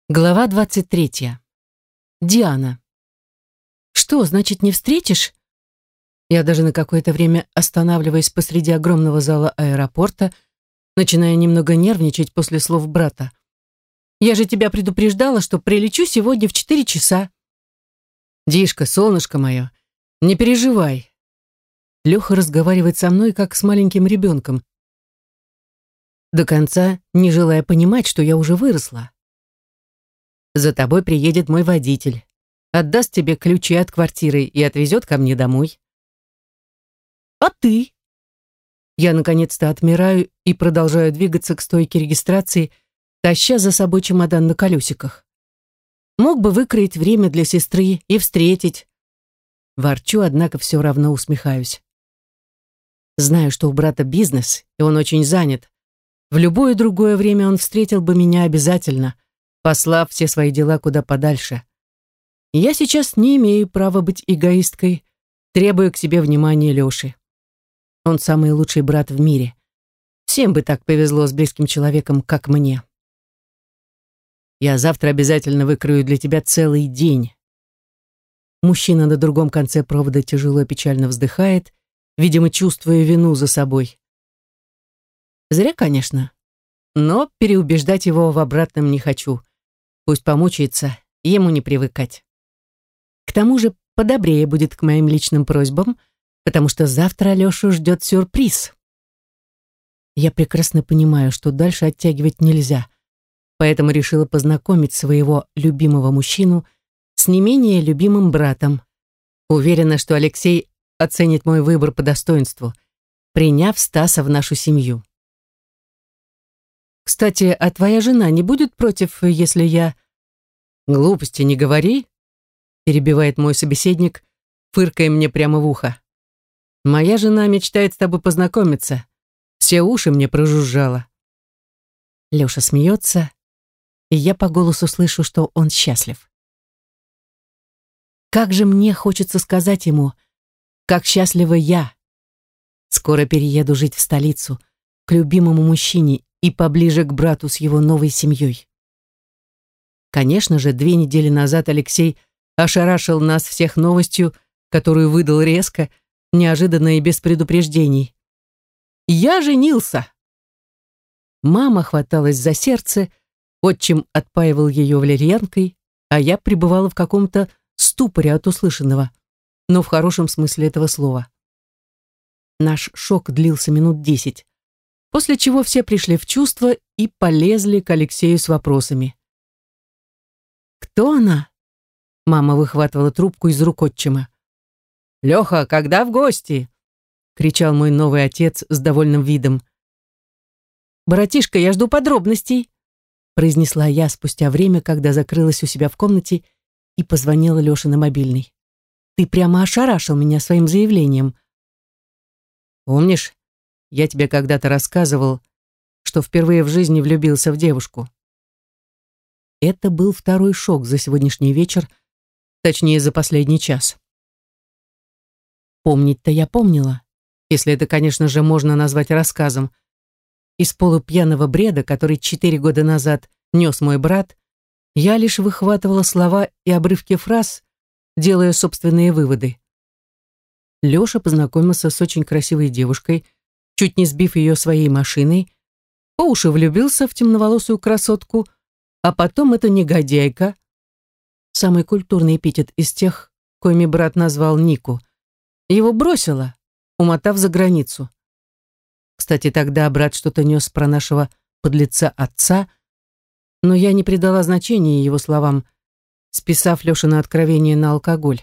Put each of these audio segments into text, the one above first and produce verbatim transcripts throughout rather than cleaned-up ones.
Глава двадцать третья. Диана. Что, значит, не встретишь? Я даже на какое-то время останавливаюсь посреди огромного зала аэропорта, начиная немного нервничать после слов брата. Я же тебя предупреждала, что прилечу сегодня в четыре часа. Дишка, солнышко мое, не переживай. Леха разговаривает со мной, как с маленьким ребенком, до конца не желая понимать, что я уже выросла. За тобой приедет мой водитель, отдаст тебе ключи от квартиры и отвезет ко мне домой. А ты? Я наконец-то отмираю и продолжаю двигаться к стойке регистрации, таща за собой чемодан на колесиках. Мог бы выкроить время для сестры и встретить. Ворчу, однако все равно усмехаюсь. Знаю, что у брата бизнес, и он очень занят. В любое другое время он встретил бы меня обязательно, послав все свои дела куда подальше. Я сейчас не имею права быть эгоисткой, требуя к себе внимания Леши. Он самый лучший брат в мире. Всем бы так повезло с близким человеком, как мне. Я завтра обязательно выкрою для тебя целый день. Мужчина на другом конце провода тяжело и печально вздыхает, видимо, чувствуя вину за собой. Зря, конечно, но переубеждать его в обратном не хочу. Пусть помучается, ему не привыкать. К тому же подобрее будет к моим личным просьбам, потому что завтра Лешу ждет сюрприз. Я прекрасно понимаю, что дальше оттягивать нельзя, поэтому решила познакомить своего любимого мужчину с не менее любимым братом. Уверена, что Алексей оценит мой выбор по достоинству, приняв Стаса в нашу семью. Кстати, а твоя жена не будет против, если я... Глупости не говори, перебивает мой собеседник, фыркая мне прямо в ухо. Моя жена мечтает с тобой познакомиться. Все уши мне прожужжала. Леша смеется, и я по голосу слышу, что он счастлив. Как же мне хочется сказать ему, как счастлива я. Скоро перееду жить в столицу, к любимому мужчине и поближе к брату с его новой семьей. Конечно же, две недели назад Алексей ошарашил нас всех новостью, которую выдал резко, неожиданно и без предупреждений. «Я женился!» Мама хваталась за сердце, отчим отпаивал ее валерьянкой, а я пребывала в каком-то ступоре от услышанного, но в хорошем смысле этого слова. Наш шок длился минут десять, после чего все пришли в чувство и полезли к Алексею с вопросами. «Кто она?» Мама выхватывала трубку из рук отчима. «Леха, когда в гости?» — кричал мой новый отец с довольным видом. «Братишка, я жду подробностей», — произнесла я спустя время, когда закрылась у себя в комнате и позвонила Леше на мобильный. «Ты прямо ошарашил меня своим заявлением». «Помнишь, я тебе когда-то рассказывал, что впервые в жизни влюбился в девушку?» Это был второй шок за сегодняшний вечер, точнее, за последний час. Помнить-то я помнила, если это, конечно же, можно назвать рассказом. Из полупьяного бреда, который четыре года назад нес мой брат, я лишь выхватывала слова и обрывки фраз, делая собственные выводы. Леша познакомился с очень красивой девушкой, чуть не сбив ее своей машиной, по уши влюбился в темноволосую красотку, а потом эта негодяйка, самый культурный эпитет из тех, коими брат назвал Нику, его бросила, умотав за границу. Кстати, тогда брат что-то нес про нашего подлеца отца, но я не придала значения его словам, списав Лешино откровение на алкоголь.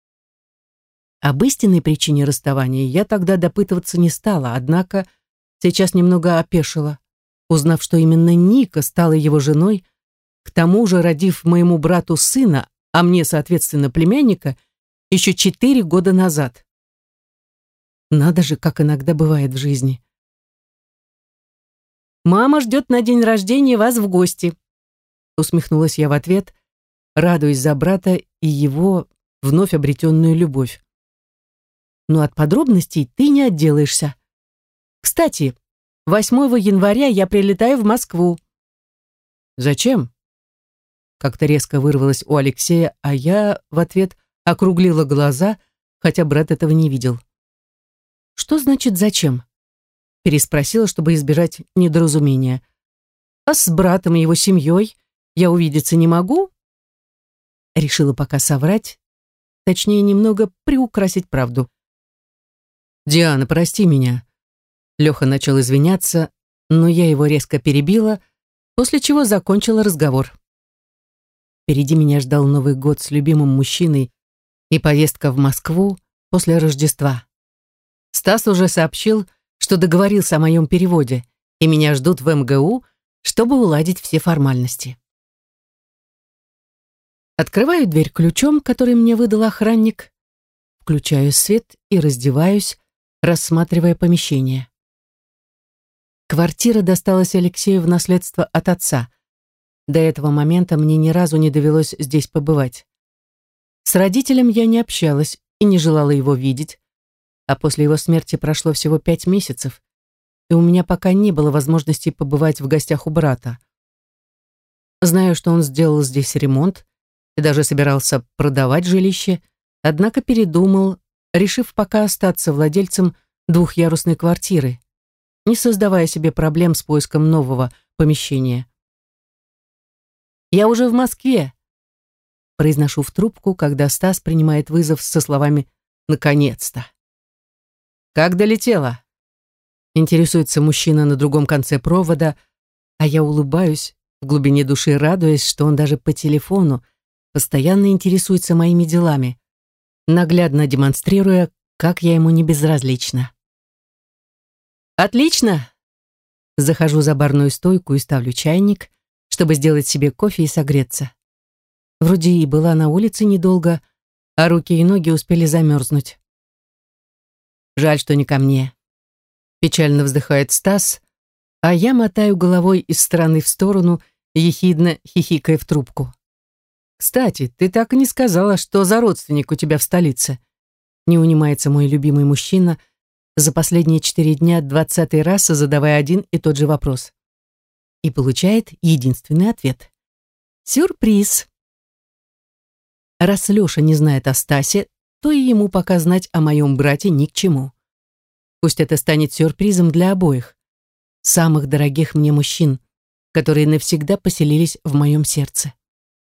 Об истинной причине расставания я тогда допытываться не стала, однако сейчас немного опешила, узнав, что именно Ника стала его женой, к тому же родив моему брату сына, а мне, соответственно, племянника, еще четыре года назад. Надо же, как иногда бывает в жизни. «Мама ждет на день рождения вас в гости», усмехнулась я в ответ, радуясь за брата и его вновь обретенную любовь. «Но от подробностей ты не отделаешься. Кстати, восьмого января я прилетаю в Москву». «Зачем?» как-то резко вырвалось у Алексея, а я в ответ округлила глаза, хотя брат этого не видел. «Что значит зачем?» Переспросила, чтобы избежать недоразумения. «А с братом и его семьей я увидеться не могу?» Решила пока соврать, точнее, немного приукрасить правду. «Диана, прости меня». Леха начал извиняться, но я его резко перебила, после чего закончила разговор. Впереди меня ждал Новый год с любимым мужчиной и поездка в Москву после Рождества. Стас уже сообщил, что договорился о моем переводе, и меня ждут в эм гэ у, чтобы уладить все формальности. Открываю дверь ключом, который мне выдал охранник, включаю свет и раздеваюсь, рассматривая помещение. Квартира досталась Алексею в наследство от отца. До этого момента мне ни разу не довелось здесь побывать. С родителем я не общалась и не желала его видеть, а после его смерти прошло всего пять месяцев, и у меня пока не было возможности побывать в гостях у брата. Знаю, что он сделал здесь ремонт и даже собирался продавать жилище, однако передумал, решив пока остаться владельцем двухъярусной квартиры, не создавая себе проблем с поиском нового помещения. «Я уже в Москве», — произношу в трубку, когда Стас принимает вызов со словами «наконец-то». «Как долетела?» — интересуется мужчина на другом конце провода, а я улыбаюсь, в глубине души радуясь, что он даже по телефону постоянно интересуется моими делами, наглядно демонстрируя, как я ему не безразлична. «Отлично!» Захожу за барную стойку и ставлю чайник, чтобы сделать себе кофе и согреться. Вроде и была на улице недолго, а руки и ноги успели замерзнуть. Жаль, что не ко мне. Печально вздыхает Стас, а я мотаю головой из стороны в сторону, ехидно хихикая в трубку. «Кстати, ты так и не сказала, что за родственник у тебя в столице?» Не унимается мой любимый мужчина, за последние четыре дня двадцатый раз задавая один и тот же вопрос. И получает единственный ответ. Сюрприз. Раз Леша не знает о Стасе, то и ему пока знать о моем брате ни к чему. Пусть это станет сюрпризом для обоих, самых дорогих мне мужчин, которые навсегда поселились в моем сердце.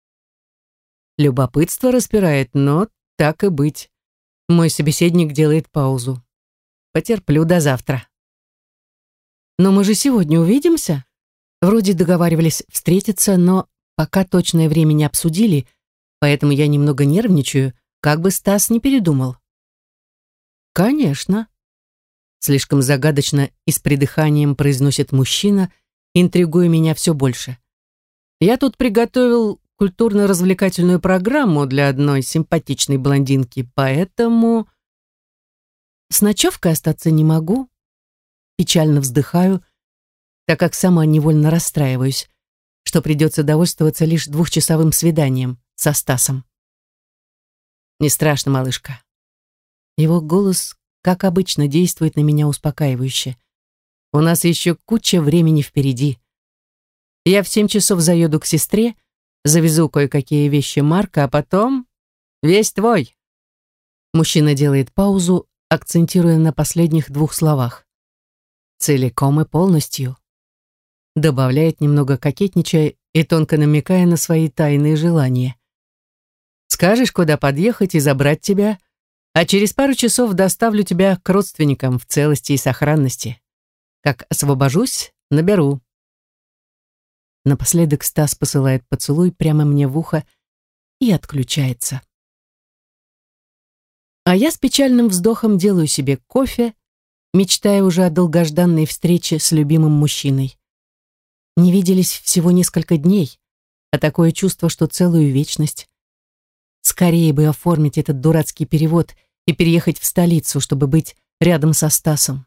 Любопытство распирает, но так и быть. Мой собеседник делает паузу. Потерплю до завтра. Но мы же сегодня увидимся? Вроде договаривались встретиться, но пока точное время не обсудили, поэтому я немного нервничаю, как бы Стас не передумал. Конечно. Слишком загадочно и с придыханием произносит мужчина, интригуя меня все больше. Я тут приготовил культурно-развлекательную программу для одной симпатичной блондинки, поэтому... С ночевкой остаться не могу. Печально вздыхаю, так как сама невольно расстраиваюсь, что придется довольствоваться лишь двухчасовым свиданием со Стасом. Не страшно, малышка. Его голос, как обычно, действует на меня успокаивающе. У нас еще куча времени впереди. Я в семь часов заеду к сестре, завезу кое-какие вещи Марка, а потом весь твой. Мужчина делает паузу, акцентируя на последних двух словах. Целиком и полностью. Добавляет, немного кокетничая и тонко намекая на свои тайные желания. Скажешь, куда подъехать и забрать тебя, а через пару часов доставлю тебя к родственникам в целости и сохранности. Как освобожусь, наберу. Напоследок Стас посылает поцелуй прямо мне в ухо и отключается. А я с печальным вздохом делаю себе кофе, мечтая уже о долгожданной встрече с любимым мужчиной. Не виделись всего несколько дней, а такое чувство, что целую вечность. Скорее бы оформить этот дурацкий перевод и переехать в столицу, чтобы быть рядом со Стасом.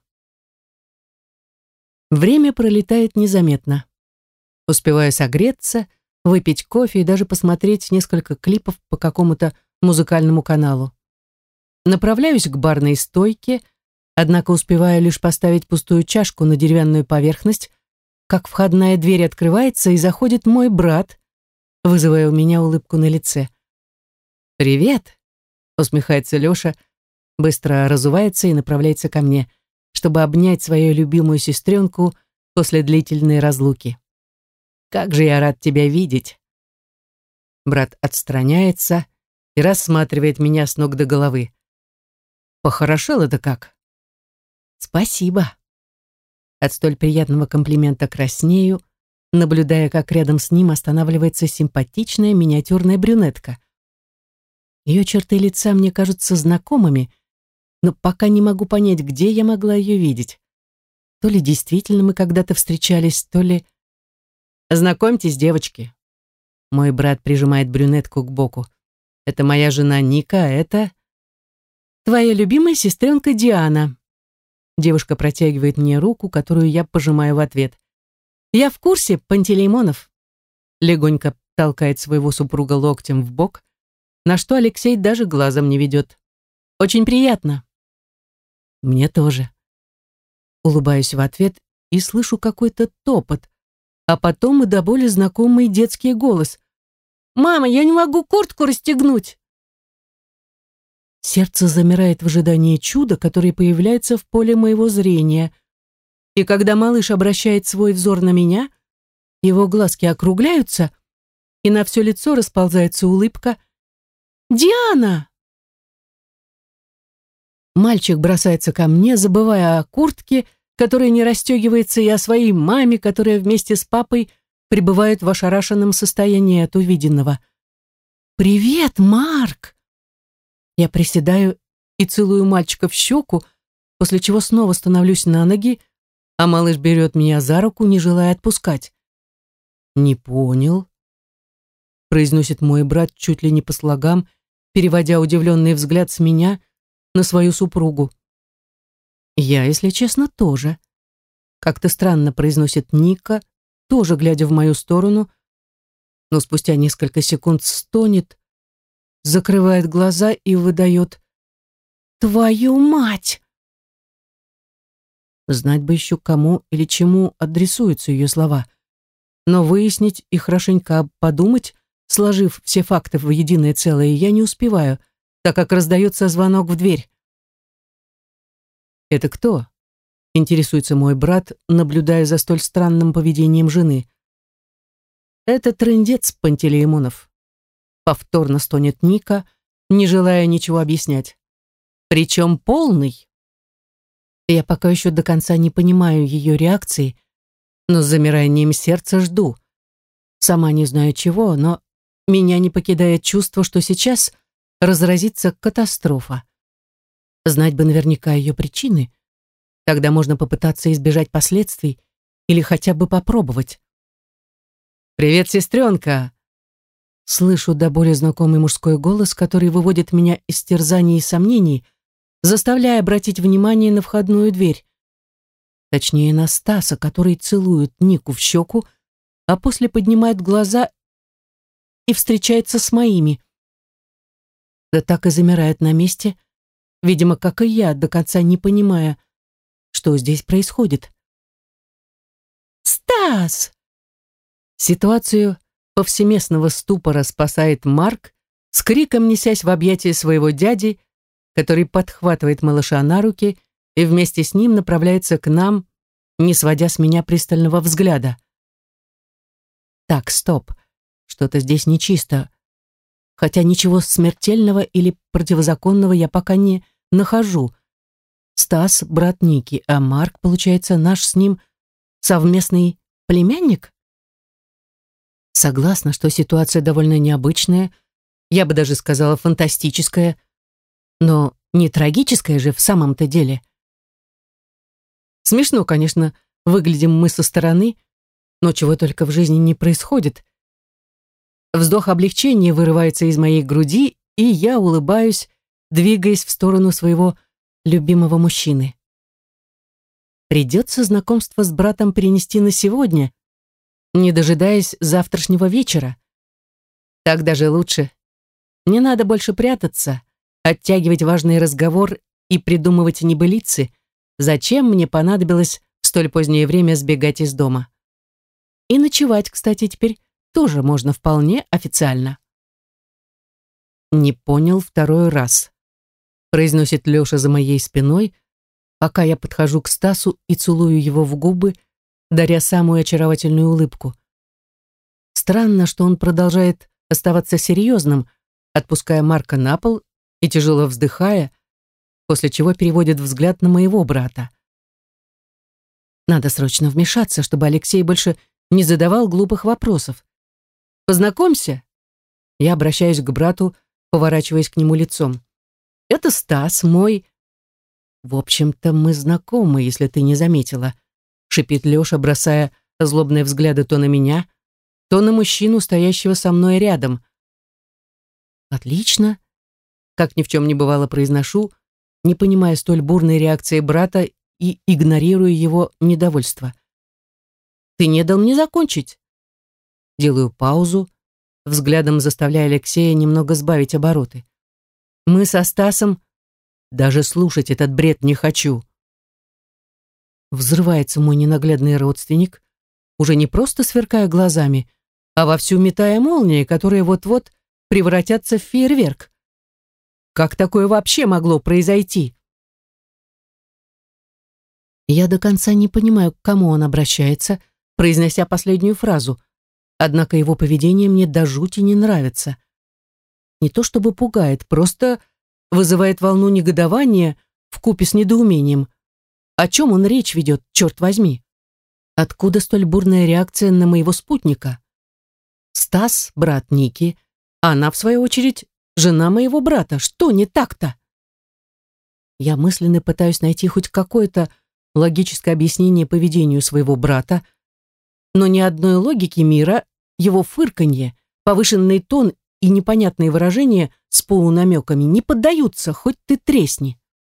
Время пролетает незаметно. Успеваю согреться, выпить кофе и даже посмотреть несколько клипов по какому-то музыкальному каналу. Направляюсь к барной стойке, однако успеваю лишь поставить пустую чашку на деревянную поверхность, как входная дверь открывается и заходит мой брат, вызывая у меня улыбку на лице. «Привет!» — усмехается Лёша, быстро разувается и направляется ко мне, чтобы обнять свою любимую сестренку после длительной разлуки. «Как же я рад тебя видеть!» Брат отстраняется и рассматривает меня с ног до головы. «Похорошела-то как?» «Спасибо». От столь приятного комплимента краснею, наблюдая, как рядом с ним останавливается симпатичная миниатюрная брюнетка. Ее черты лица мне кажутся знакомыми, но пока не могу понять, где я могла ее видеть. То ли действительно мы когда-то встречались, то ли... «Знакомьтесь, девочки». Мой брат прижимает брюнетку к боку. «Это моя жена Ника, а это...» «Твоя любимая сестренка Диана». Девушка протягивает мне руку, которую я пожимаю в ответ. «Я в курсе, Пантелеймонов». Легонько толкает своего супруга локтем в бок, на что Алексей даже глазом не ведет. «Очень приятно». «Мне тоже». Улыбаюсь в ответ и слышу какой-то топот, а потом и до боли знакомый детский голос. «Мама, я не могу куртку расстегнуть!» Сердце замирает в ожидании чуда, которое появляется в поле моего зрения. И когда малыш обращает свой взор на меня, его глазки округляются, и на все лицо расползается улыбка. «Диана!» Мальчик бросается ко мне, забывая о куртке, которая не расстегивается, и о своей маме, которая вместе с папой пребывает в ошарашенном состоянии от увиденного. «Привет, Марк!» Я приседаю и целую мальчика в щеку, после чего снова становлюсь на ноги, а малыш берет меня за руку, не желая отпускать. «Не понял», — произносит мой брат чуть ли не по слогам, переводя удивленный взгляд с меня на свою супругу. «Я, если честно, тоже», — как-то странно произносит Ника, тоже глядя в мою сторону, но спустя несколько секунд стонет, закрывает глаза и выдает: «Твою мать!» Знать бы еще, кому или чему адресуются ее слова, но выяснить и хорошенько подумать, сложив все факты в единое целое, я не успеваю, так как раздается звонок в дверь. «Это кто?» — интересуется мой брат, наблюдая за столь странным поведением жены. «Это трындец, Пантелеймонов». Повторно стонет Ника, не желая ничего объяснять. «Причем полный». Я пока еще до конца не понимаю ее реакции, но с замиранием сердца жду. Сама не знаю чего, но меня не покидает чувство, что сейчас разразится катастрофа. Знать бы наверняка ее причины. Тогда можно попытаться избежать последствий или хотя бы попробовать. «Привет, сестренка!» Слышу до боли знакомый мужской голос, который выводит меня из терзаний и сомнений, заставляя обратить внимание на входную дверь. Точнее, на Стаса, который целует Нику в щеку, а после поднимает глаза и встречается с моими. Да так и замирает на месте, видимо, как и я, до конца не понимая, что здесь происходит. «Стас!» Ситуацию повсеместного ступора спасает Марк, с криком несясь в объятия своего дяди, который подхватывает малыша на руки и вместе с ним направляется к нам, не сводя с меня пристального взгляда. Так, стоп, что-то здесь нечисто, хотя ничего смертельного или противозаконного я пока не нахожу. Стас — брат Ники, а Марк, получается, наш с ним совместный племянник? Согласна, что ситуация довольно необычная, я бы даже сказала фантастическая, но не трагическая же в самом-то деле. Смешно, конечно, выглядим мы со стороны, но чего только в жизни не происходит. Вздох облегчения вырывается из моей груди, и я улыбаюсь, двигаясь в сторону своего любимого мужчины. Придется знакомство с братом перенести на сегодня, не дожидаясь завтрашнего вечера. Так даже лучше. Не надо больше прятаться, оттягивать важный разговор и придумывать небылицы. Зачем мне понадобилось в столь позднее время сбегать из дома? И ночевать, кстати, теперь тоже можно вполне официально. «Не понял второй раз», — произносит Леша за моей спиной, пока я подхожу к Стасу и целую его в губы, даря самую очаровательную улыбку. Странно, что он продолжает оставаться серьезным, отпуская Марка на пол и тяжело вздыхая, после чего переводит взгляд на моего брата. Надо срочно вмешаться, чтобы Алексей больше не задавал глупых вопросов. «Познакомься». Я обращаюсь к брату, поворачиваясь к нему лицом. «Это Стас, мой...» «В общем-то, мы знакомы, если ты не заметила», шипит Леша, бросая злобные взгляды то на меня, то на мужчину, стоящего со мной рядом. «Отлично», как ни в чем не бывало произношу, не понимая столь бурной реакции брата и игнорируя его недовольство. «Ты не дал мне закончить». Делаю паузу, взглядом заставляя Алексея немного сбавить обороты. «Мы со Стасом...» «Даже слушать этот бред не хочу». Взрывается мой ненаглядный родственник, уже не просто сверкая глазами, а вовсю метая молнии, которые вот-вот превратятся в фейерверк. Как такое вообще могло произойти? Я до конца не понимаю, к кому он обращается, произнося последнюю фразу, однако его поведение мне до жути не нравится. Не то чтобы пугает, просто вызывает волну негодования вкупе с недоумением. О чем он речь ведет, черт возьми? Откуда столь бурная реакция на моего спутника? Стас — брат Ники, а она, в свою очередь, жена моего брата. Что не так-то? Я мысленно пытаюсь найти хоть какое-то логическое объяснение поведению своего брата, но ни одной логики мира, его фырканье, повышенный тон и непонятные выражения с полунамеками не поддаются, хоть ты тресни.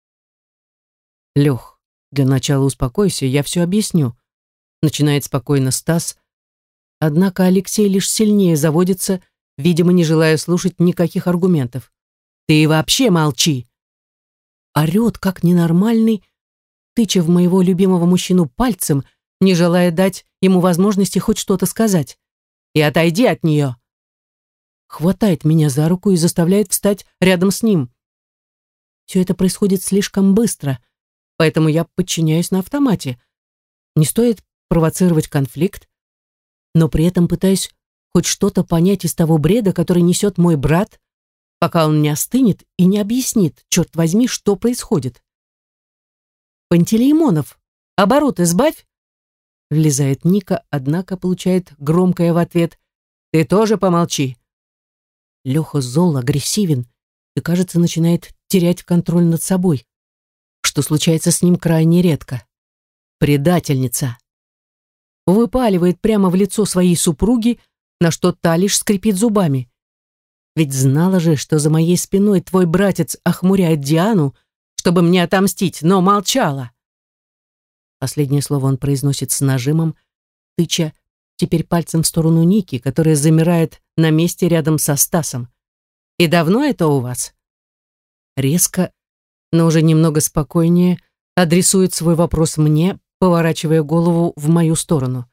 «Лех, для начала успокойся, я все объясню», начинает спокойно Стас, однако Алексей лишь сильнее заводится, видимо, не желая слушать никаких аргументов. «Ты вообще молчи!» Орет, как ненормальный, тыча в моего любимого мужчину пальцем, не желая дать ему возможности хоть что-то сказать. «И отойди от нее!» Хватает меня за руку и заставляет встать рядом с ним. Все это происходит слишком быстро, поэтому я подчиняюсь на автомате. Не стоит провоцировать конфликт, но при этом пытаюсь хоть что-то понять из того бреда, который несет мой брат, пока он не остынет и не объяснит, черт возьми, что происходит. «Пантелеймонов, оборот избавь!» Влезает Ника, однако получает громкое в ответ: «Ты тоже помолчи!» Леха зол, агрессивен и, кажется, начинает терять контроль над собой, что случается с ним крайне редко. «Предательница!» Выпаливает прямо в лицо своей супруги, на что та лишь скрипит зубами. Ведь знала же, что за моей спиной твой братец охмуряет Диану, чтобы мне отомстить, но молчала. Последнее слово он произносит с нажимом, тыча теперь пальцем в сторону Ники, которая замирает на месте рядом со Стасом. «И давно это у вас?» Резко, но уже немного спокойнее, адресует свой вопрос мне, поворачивая голову в мою сторону.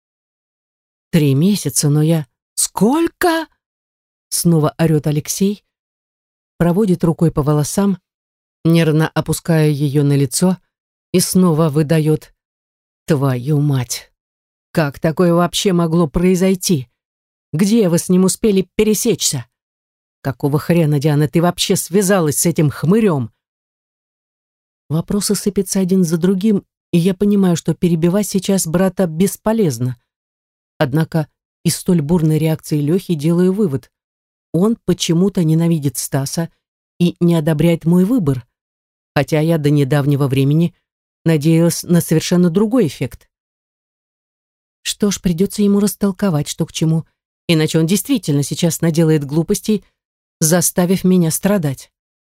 «Три месяца, но я...» «Сколько?» Снова орет Алексей, проводит рукой по волосам, нервно опуская ее на лицо, и снова выдает: «Твою мать! Как такое вообще могло произойти? Где вы с ним успели пересечься? Какого хрена, Диана, ты вообще связалась с этим хмырем?» Вопросы сыпятся один за другим, и я понимаю, что перебивать сейчас брата бесполезно. Однако из столь бурной реакции Лехи делаю вывод: он почему-то ненавидит Стаса и не одобряет мой выбор, хотя я до недавнего времени надеялась на совершенно другой эффект. Что ж, придется ему растолковать, что к чему, иначе он действительно сейчас наделает глупостей, заставив меня страдать.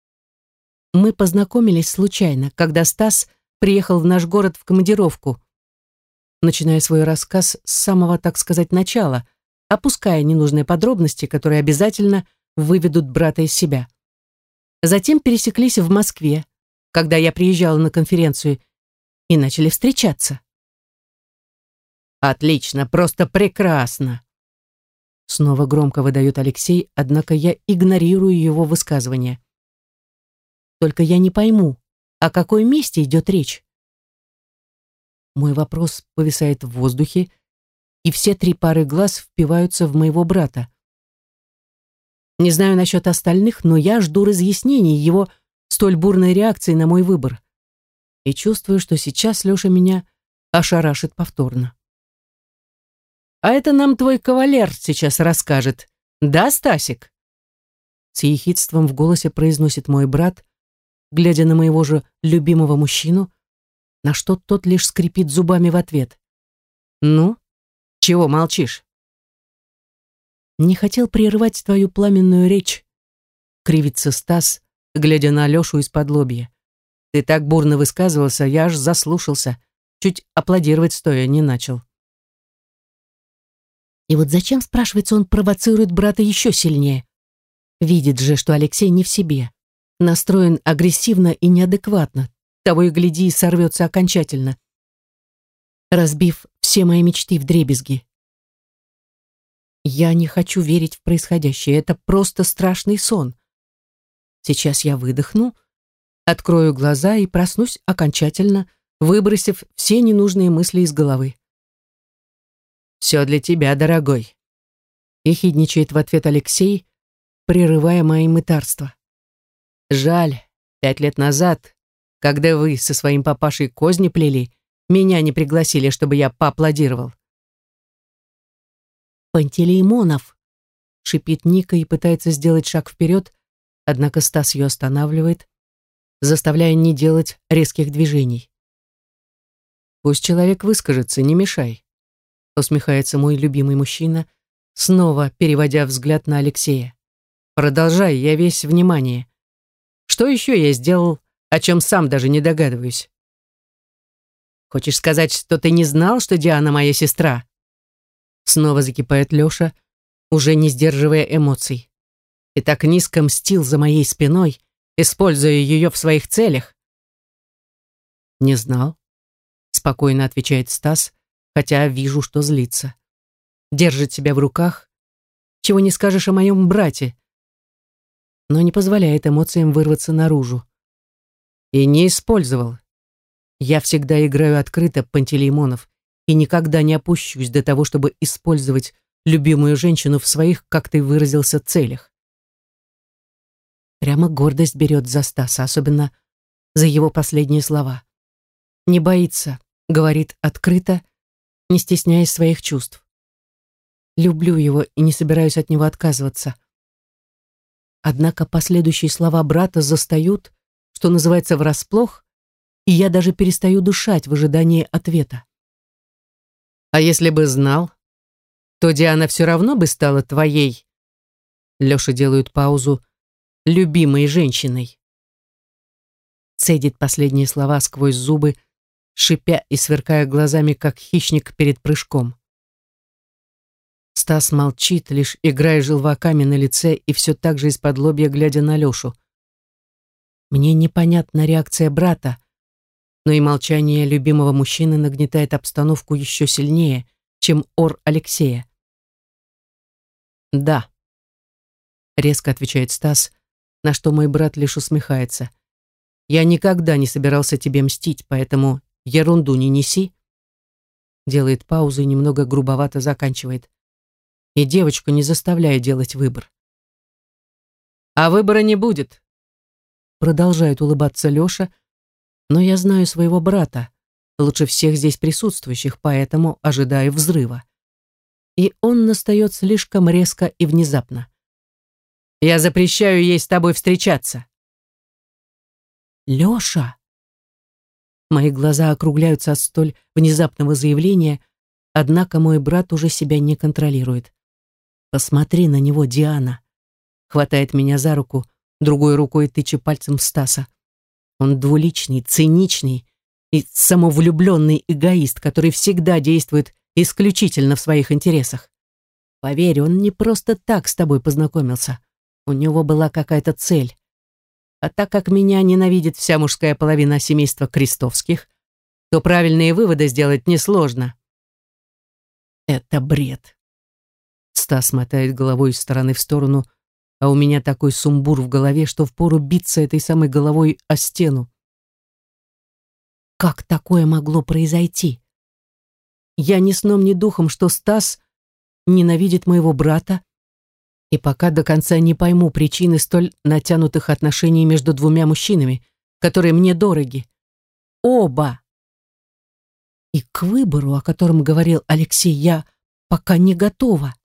Мы познакомились случайно, когда Стас приехал в наш город в командировку, начиная свой рассказ с самого, так сказать, начала, опуская ненужные подробности, которые обязательно выведут брата из себя. Затем пересеклись в Москве, когда я приезжала на конференцию, и начали встречаться. «Отлично, просто прекрасно!» Снова громко выдает Алексей, однако я игнорирую его высказывание. Только я не пойму, о какой месте идет речь. Мой вопрос повисает в воздухе, и все три пары глаз впиваются в моего брата. Не знаю насчет остальных, но я жду разъяснений его столь бурной реакции на мой выбор. И чувствую, что сейчас Леша меня ошарашит повторно. «А это нам твой кавалер сейчас расскажет. Да, Стасик?» С ехидством в голосе произносит мой брат, глядя на моего же любимого мужчину, на что тот лишь скрипит зубами в ответ. «Ну, чего молчишь?» «Не хотел прерывать твою пламенную речь», — кривится Стас, глядя на Алешу из-под лобья. «Ты так бурно высказывался, я аж заслушался, чуть аплодировать стоя не начал». И вот зачем, спрашивается, он провоцирует брата еще сильнее? Видит же, что Алексей не в себе, настроен агрессивно и неадекватно, того и гляди, и сорвется окончательно, разбив все мои мечты вдребезги. Я не хочу верить в происходящее, это просто страшный сон. Сейчас я выдохну, открою глаза и проснусь окончательно, выбросив все ненужные мысли из головы. «Все для тебя, дорогой», — ехидничает в ответ Алексей, прерывая мои мытарства. «Жаль, пять лет назад, когда вы со своим папашей козни плели, меня не пригласили, чтобы я поаплодировал». «Пантелеймонов!» — шипит Ника и пытается сделать шаг вперед, однако Стас ее останавливает, заставляя не делать резких движений. «Пусть человек выскажется, не мешай», — усмехается мой любимый мужчина, снова переводя взгляд на Алексея. «Продолжай, я весь внимание. Что еще я сделал, о чем сам даже не догадываюсь?» «Хочешь сказать, что ты не знал, что Диана моя сестра?» Снова закипает Леша, уже не сдерживая эмоций. «И так низко мстил за моей спиной, используя ее в своих целях?» «Не знал», — спокойно отвечает Стас, хотя вижу, что злится. Держит себя в руках, чего не скажешь о моем брате, но не позволяет эмоциям вырваться наружу. «И не использовал. Я всегда играю открыто, Пантелеймонов, и никогда не опущусь до того, чтобы использовать любимую женщину в своих, как ты выразился, целях». Прямо гордость берет за Стаса, особенно за его последние слова. Не боится, говорит открыто, не стесняясь своих чувств. Люблю его и не собираюсь от него отказываться. Однако последующие слова брата застают, что называется, врасплох, и я даже перестаю дышать в ожидании ответа. «А если бы знал, то Диана все равно бы стала твоей», Леша делает паузу, «любимой женщиной». Цедит последние слова сквозь зубы, шипя и сверкая глазами, как хищник перед прыжком. Стас молчит, лишь играя желваками на лице и все так же из-под лобья глядя на Лешу. Мне непонятна реакция брата, но и молчание любимого мужчины нагнетает обстановку еще сильнее, чем ор Алексея. «Да», — резко отвечает Стас, на что мой брат лишь усмехается. «Я никогда не собирался тебе мстить, поэтому ерунду не неси». Делает паузу и немного грубовато заканчивает. «И девочку не заставляй делать выбор». «А выбора не будет», — продолжает улыбаться Леша, но я знаю своего брата, лучше всех здесь присутствующих, поэтому ожидаю взрыва. И он настает слишком резко и внезапно. «Я запрещаю ей с тобой встречаться». «Леша!» Мои глаза округляются от столь внезапного заявления, однако мой брат уже себя не контролирует. «Посмотри на него, Диана!» Хватает меня за руку, другой рукой тыча пальцем в Стаса. Он двуличный, циничный и самовлюбленный эгоист, который всегда действует исключительно в своих интересах. Поверь, он не просто так с тобой познакомился. У него была какая-то цель. А так как меня ненавидит вся мужская половина семейства Крестовских, то правильные выводы сделать несложно. Это бред. Стас мотает головой из стороны в сторону, а у меня такой сумбур в голове, что впору биться этой самой головой о стену. Как такое могло произойти? Я ни сном, ни духом, что Стас ненавидит моего брата, и пока до конца не пойму причины столь натянутых отношений между двумя мужчинами, которые мне дороги. Оба! И к выбору, о котором говорил Алексей, я пока не готова.